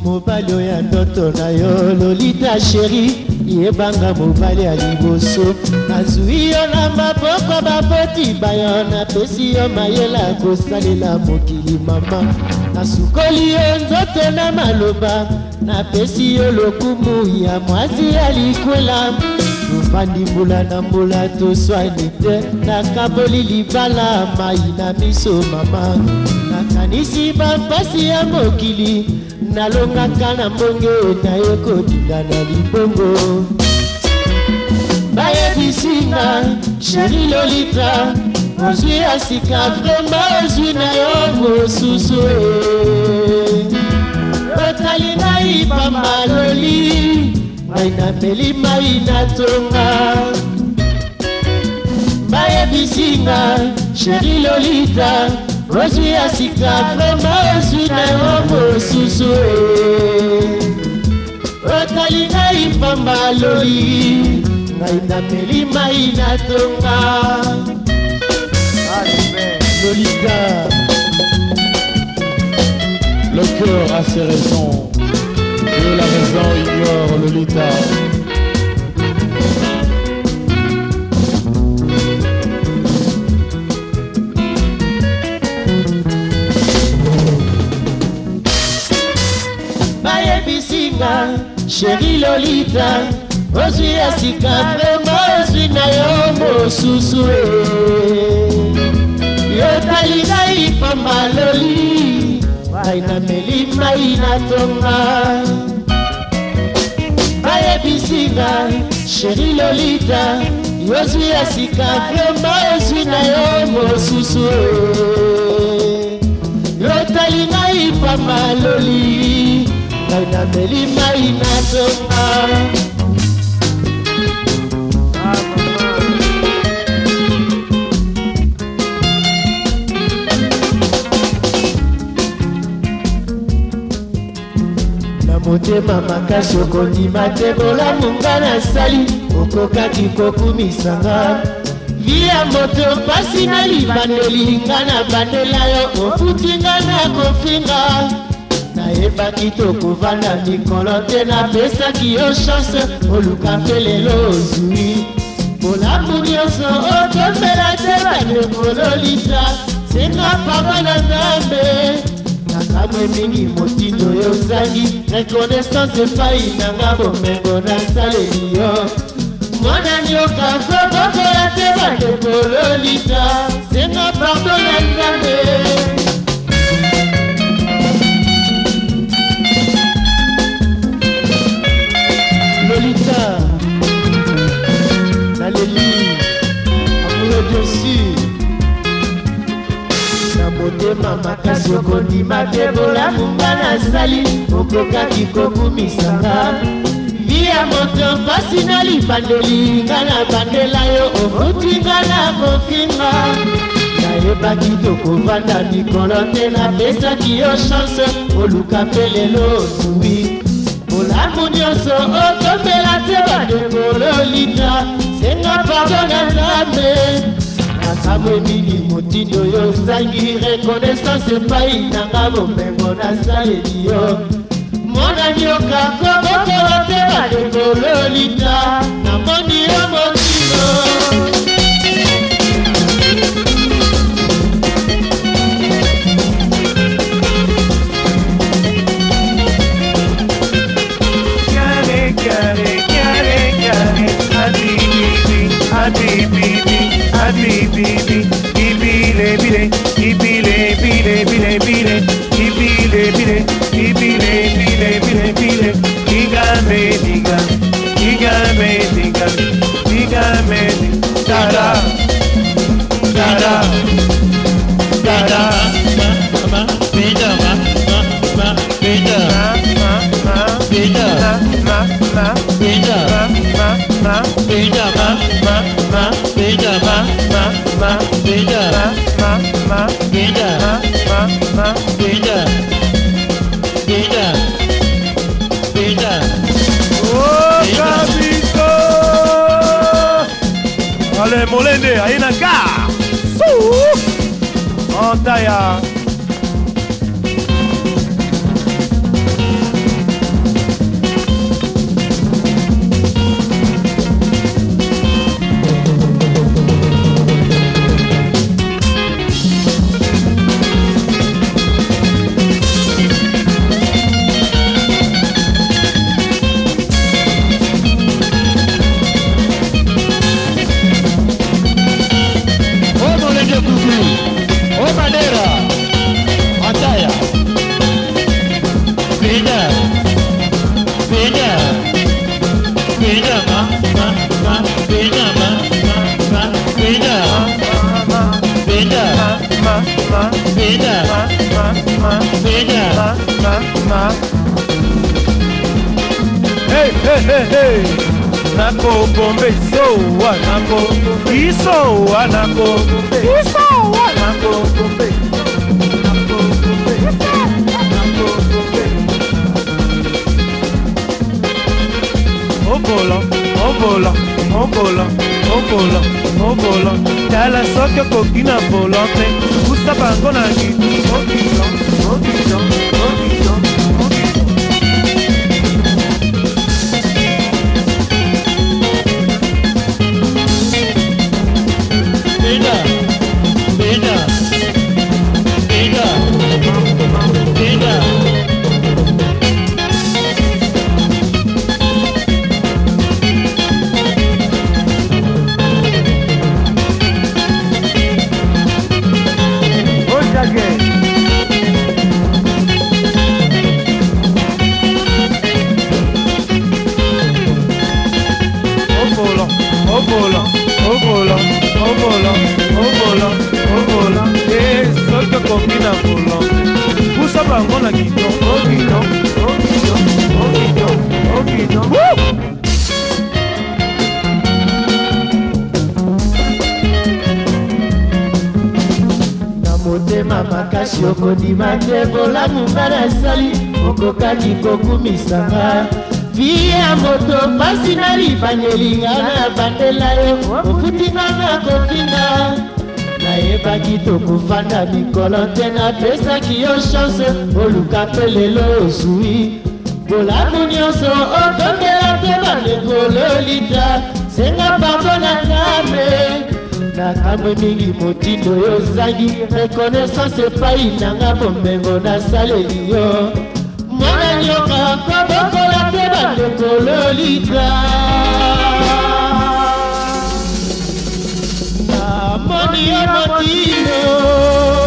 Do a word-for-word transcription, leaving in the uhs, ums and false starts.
mobali oya ndoto na yo Lolita chéri yebanga mobali ya liboso nazwi yo na maboko baboti bayo napesi yo mayela kosalela mokili mama nasukoli yo nzoto na maloba napesi yo lokumu ya mwasi ya likwela tofandi mbula na mbula toswani te nakaboli libala mai na miso mama nakanisi bampasi ya mokili nalongaka na mbonge na yo kotinda na libongo bayebisinga sheri Lolita ozwi ya sika vrema ozwi na yo mosusu otali ngai pamba loli ngai napeli mai na tonga bayebisinga sheri Lolita ozwi ya sika vrema ozwi na yo mosusu otali ngai pamba loli ngai napeli mai na tonga Lolita. Le cœur a ses raisons et la raison ignore Lolita. Bayebisinga chéri Lolita ozwi ya sika vrema ozwi na yo mosusu yotali ngai pamba loli ngai nameli mai na tonga bayebisinga chéri Lolita ozwi ya sika vrema ozwi na yo mosusu yotali ngai pamba loli ngai nameli mai na tonga motema makasi okondima te bolamu nga nasali okokaki kokumisanga vi ya moto mpasi na libandeli nga na bandela yo ofuti nga na kofinga nayebaki tokovanda mikolo te napesaki yo chance oluka mpe lelo ozwi bolamu nyonso otombela te bandeko Lolita senga pamba na Nzambe nakamwe mingi motindo yo ozangi reconnaissance epai nanga bomengo nasaleli yo mwana nyoka kobokola te bandeko Lolita senga pardo na Nzambe Lolita naleli amour bien sûr motema makasi okondima te bolamu nga nasali okokaki kokumisanga vi ya moto mpasi na libandeli nga na bandela yo ofuti nga na kofinga nayebaki tokovanda mikolo te napesaki yo chance oluka mpe lelo ozwi bolamu nyonso otombela te bandeko Lolita senga pardo na Nzambe nakamwe mingi motindo yo ozangi reconnaissance epai nanga bomengo nasaleli yo mwana nyoka kobokola te bandeko Lolita namoni yo motindo Bibi, ibile bile, ibile bile bile bile, ibile bile, ibile bile bile bile, igame diga, igame diga, igame dada, dada, dada, mama, beda, mama, mama, beda, mama, beda, mama, mama, beda, mama, mama, beda, mama, mama, beda, mama, mama, beda, mama, mama, beda, mama, mama, beda, beda, beda. Oh, Kabito! Allez, Molende, aina ka! Sou! Antaya! ma, ma, Vega. ma, ma, ma. Hey, hey, hey, hey. Nako bombe isowa, nako isowa, nako isowa, nako bombe, nako bombe, nako bombe. Au volant, au volant, au volant, au volant, au volant. Tala soke kokina volante, kusa bango na gitu, okito, okito, okito, okito. Vega. Vega. Vega. Vega. Au volant, au volant, au volant, au volant, au volant. Eh, soki okomi na volant, pusa bango na kito, okito, okito, okito, okito. Na motema makasi okondima te bolamu nga nasali okokaki kokumisanga vie ya moto pasi na libanyelinga na bandela yo ofutinga na kofinga nayebaki tokufanda mikolo te napesaki yo chance oluka mpe lelo ozwi bolamu nyonso otongela te bandengololita senga pardon na nzambe nakamwe mingi motindo yo ozangi reconnaissance epai nanga bomengo nasaleli yo mwana nyoka kobokola te bandeko lolita namoni yo motindo